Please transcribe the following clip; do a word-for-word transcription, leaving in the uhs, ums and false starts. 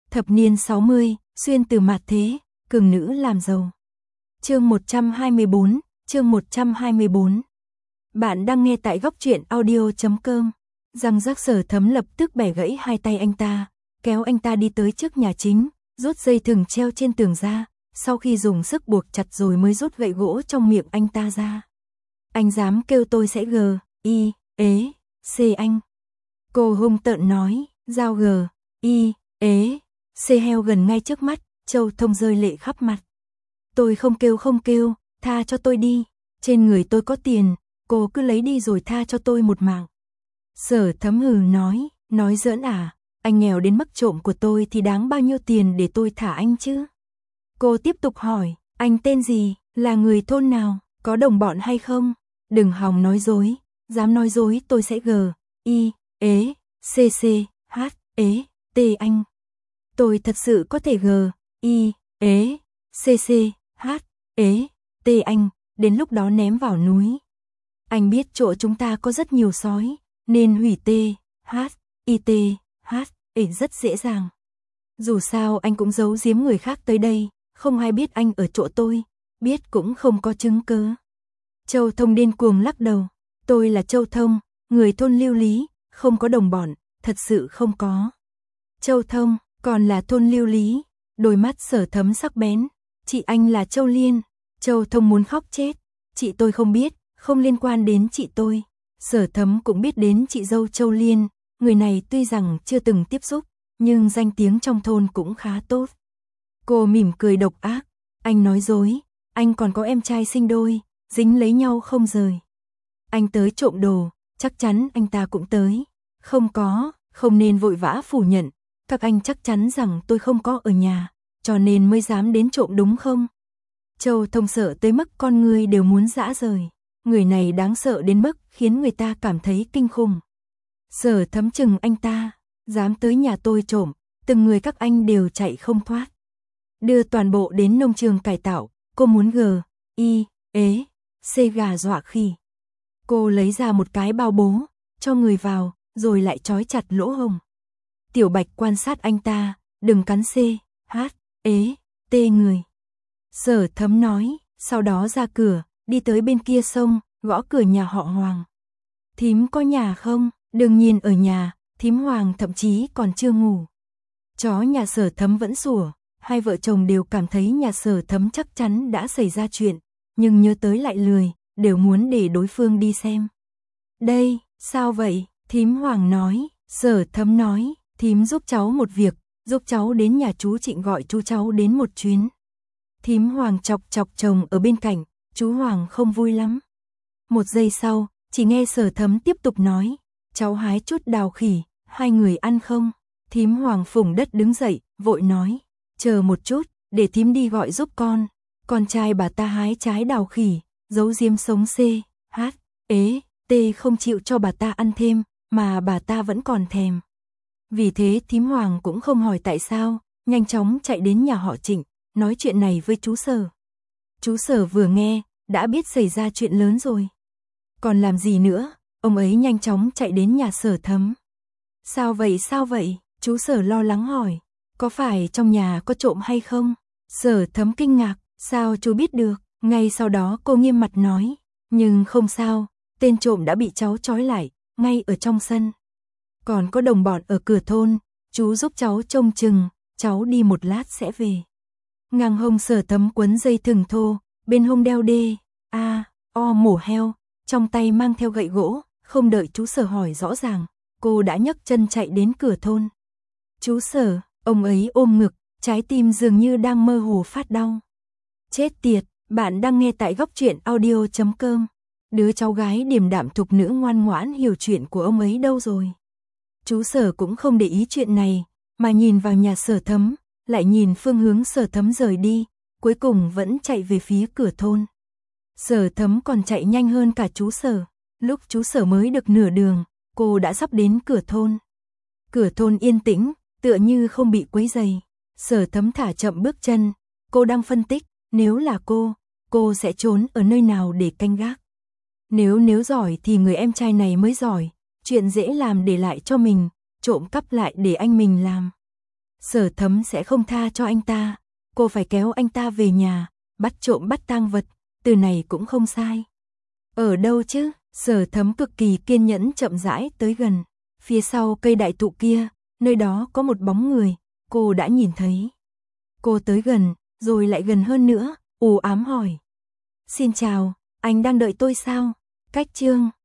Thập niên sáu mươi, xuyên từ mạt thế, cường nữ làm giàu. Chương một trăm hai mươi bốn, chương một trăm hai mươi bốn. Bạn đang nghe tại góc truyện audio chấm com. Răng rắc Sở Thấm lập tức bẻ gãy hai tay anh ta, kéo anh ta đi tới trước nhà chính, rút dây thừng treo trên tường ra, sau khi dùng sức buộc chặt rồi mới rút gậy gỗ trong miệng anh ta ra. Anh dám kêu tôi sẽ g, i, ế, c anh. Cô hung tợn nói, giao g, i, ế, c heo gần ngay trước mắt, Châu Thông rơi lệ khắp mặt. Tôi không kêu không kêu, tha cho tôi đi, trên người tôi có tiền, cô cứ lấy đi rồi tha cho tôi một mạng. Sở Thấm hừ nói, nói giỡn à, anh nghèo đến mức trộm của tôi thì đáng bao nhiêu tiền để tôi thả anh chứ? Cô tiếp tục hỏi, anh tên gì, là người thôn nào, có đồng bọn hay không? Đừng hòng nói dối, dám nói dối tôi sẽ g, i, ế, c c, h, ế, t anh. Tôi thật sự có thể g, i, ế, c c, h, ế, t anh, đến lúc đó ném vào núi. Anh biết chỗ chúng ta có rất nhiều sói, nên hủy t, h, i t, h, ế rất dễ dàng. Dù sao anh cũng giấu giếm người khác tới đây, không ai biết anh ở chỗ tôi, biết cũng không có chứng cứ. Châu Thông điên cuồng lắc đầu, tôi là Châu Thông, người thôn Lưu Lý, không có đồng bọn, thật sự không có. Châu Thông, còn là thôn Lưu Lý, đôi mắt Sở Thấm sắc bén, chị anh là Châu Liên. Châu Thông muốn khóc chết, chị tôi không biết, không liên quan đến chị tôi. Sở Thấm cũng biết đến chị dâu Châu Liên, người này tuy rằng chưa từng tiếp xúc, nhưng danh tiếng trong thôn cũng khá tốt. Cô mỉm cười độc ác, anh nói dối, anh còn có em trai sinh đôi, dính lấy nhau không rời. Anh tới trộm đồ, chắc chắn anh ta cũng tới. Không có, không nên vội vã phủ nhận, các anh chắc chắn rằng tôi không có ở nhà, cho nên mới dám đến trộm đúng không? Châu Thông sợ tới mức con người đều muốn rã rời, người này đáng sợ đến mức khiến người ta cảm thấy kinh khủng. Sở Thấm chừng anh ta, dám tới nhà tôi trộm, từng người các anh đều chạy không thoát. Đưa toàn bộ đến nông trường cải tạo, cô muốn g, i, ế, c gà dọa khỉ. Cô lấy ra một cái bao bố, cho người vào, rồi lại trói chặt lỗ hổng. Tiểu Bạch quan sát anh ta, đừng cắn c, h, ế, t người. Sở Thấm nói, sau đó ra cửa, đi tới bên kia sông, gõ cửa nhà họ Hoàng. Thím có nhà không? Đừng nhìn ở nhà, thím Hoàng thậm chí còn chưa ngủ. Chó nhà Sở Thấm vẫn sủa, hai vợ chồng đều cảm thấy nhà Sở Thấm chắc chắn đã xảy ra chuyện, nhưng nhớ tới lại lười, đều muốn để đối phương đi xem. Đây, sao vậy? Thím Hoàng nói. Sở Thấm nói, thím giúp cháu một việc, giúp cháu đến nhà chú Trịnh gọi chú cháu đến một chuyến. Thím Hoàng chọc chọc chồng ở bên cạnh, chú Hoàng không vui lắm. Một giây sau, chỉ nghe Sở Thấm tiếp tục nói, cháu hái chút đào khỉ, hai người ăn không? Thím Hoàng phủng đất đứng dậy, vội nói, chờ một chút, để thím đi gọi giúp con. Con trai bà ta hái trái đào khỉ, giấu diêm sống c, h, ế, t không chịu cho bà ta ăn thêm, mà bà ta vẫn còn thèm. Vì thế thím Hoàng cũng không hỏi tại sao, nhanh chóng chạy đến nhà họ Trịnh, nói chuyện này với chú Sở. Chú Sở vừa nghe, đã biết xảy ra chuyện lớn rồi. Còn làm gì nữa, ông ấy nhanh chóng chạy đến nhà Sở Thấm. Sao vậy sao vậy, chú Sở lo lắng hỏi, có phải trong nhà có trộm hay không? Sở Thấm kinh ngạc, sao chú biết được? Ngay sau đó cô nghiêm mặt nói, nhưng không sao, tên trộm đã bị cháu trói lại, ngay ở trong sân. Còn có đồng bọn ở cửa thôn, chú giúp cháu trông chừng, cháu đi một lát sẽ về. Ngang hông Sở Thấm quấn dây thừng thô, bên hông đeo đê, a, o mổ heo, trong tay mang theo gậy gỗ, không đợi chú Sở hỏi rõ ràng, cô đã nhấc chân chạy đến cửa thôn. Chú Sở, ông ấy ôm ngực, trái tim dường như đang mơ hồ phát đau. Chết tiệt, bạn đang nghe tại góc truyện audio chấm com. Đứa cháu gái điềm đạm thục nữ ngoan ngoãn hiểu chuyện của ông ấy đâu rồi? Chú Sở cũng không để ý chuyện này, mà nhìn vào nhà Sở Thấm, lại nhìn phương hướng Sở Thấm rời đi, cuối cùng vẫn chạy về phía cửa thôn. Sở Thấm còn chạy nhanh hơn cả chú Sở, lúc chú Sở mới được nửa đường, cô đã sắp đến cửa thôn. Cửa thôn yên tĩnh, tựa như không bị quấy rầy. Sở Thấm thả chậm bước chân, cô đang phân tích, nếu là cô, cô sẽ trốn ở nơi nào để canh gác. Nếu nếu giỏi thì người em trai này mới giỏi, chuyện dễ làm để lại cho mình, trộm cắp lại để anh mình làm. Sở Thấm sẽ không tha cho anh ta, cô phải kéo anh ta về nhà, bắt trộm bắt tang vật, từ này cũng không sai. Ở đâu chứ? Sở Thấm cực kỳ kiên nhẫn chậm rãi tới gần, phía sau cây đại thụ kia, nơi đó có một bóng người, cô đã nhìn thấy. Cô tới gần, rồi lại gần hơn nữa, u ám hỏi. Xin chào, anh đang đợi tôi sao? Cách Chương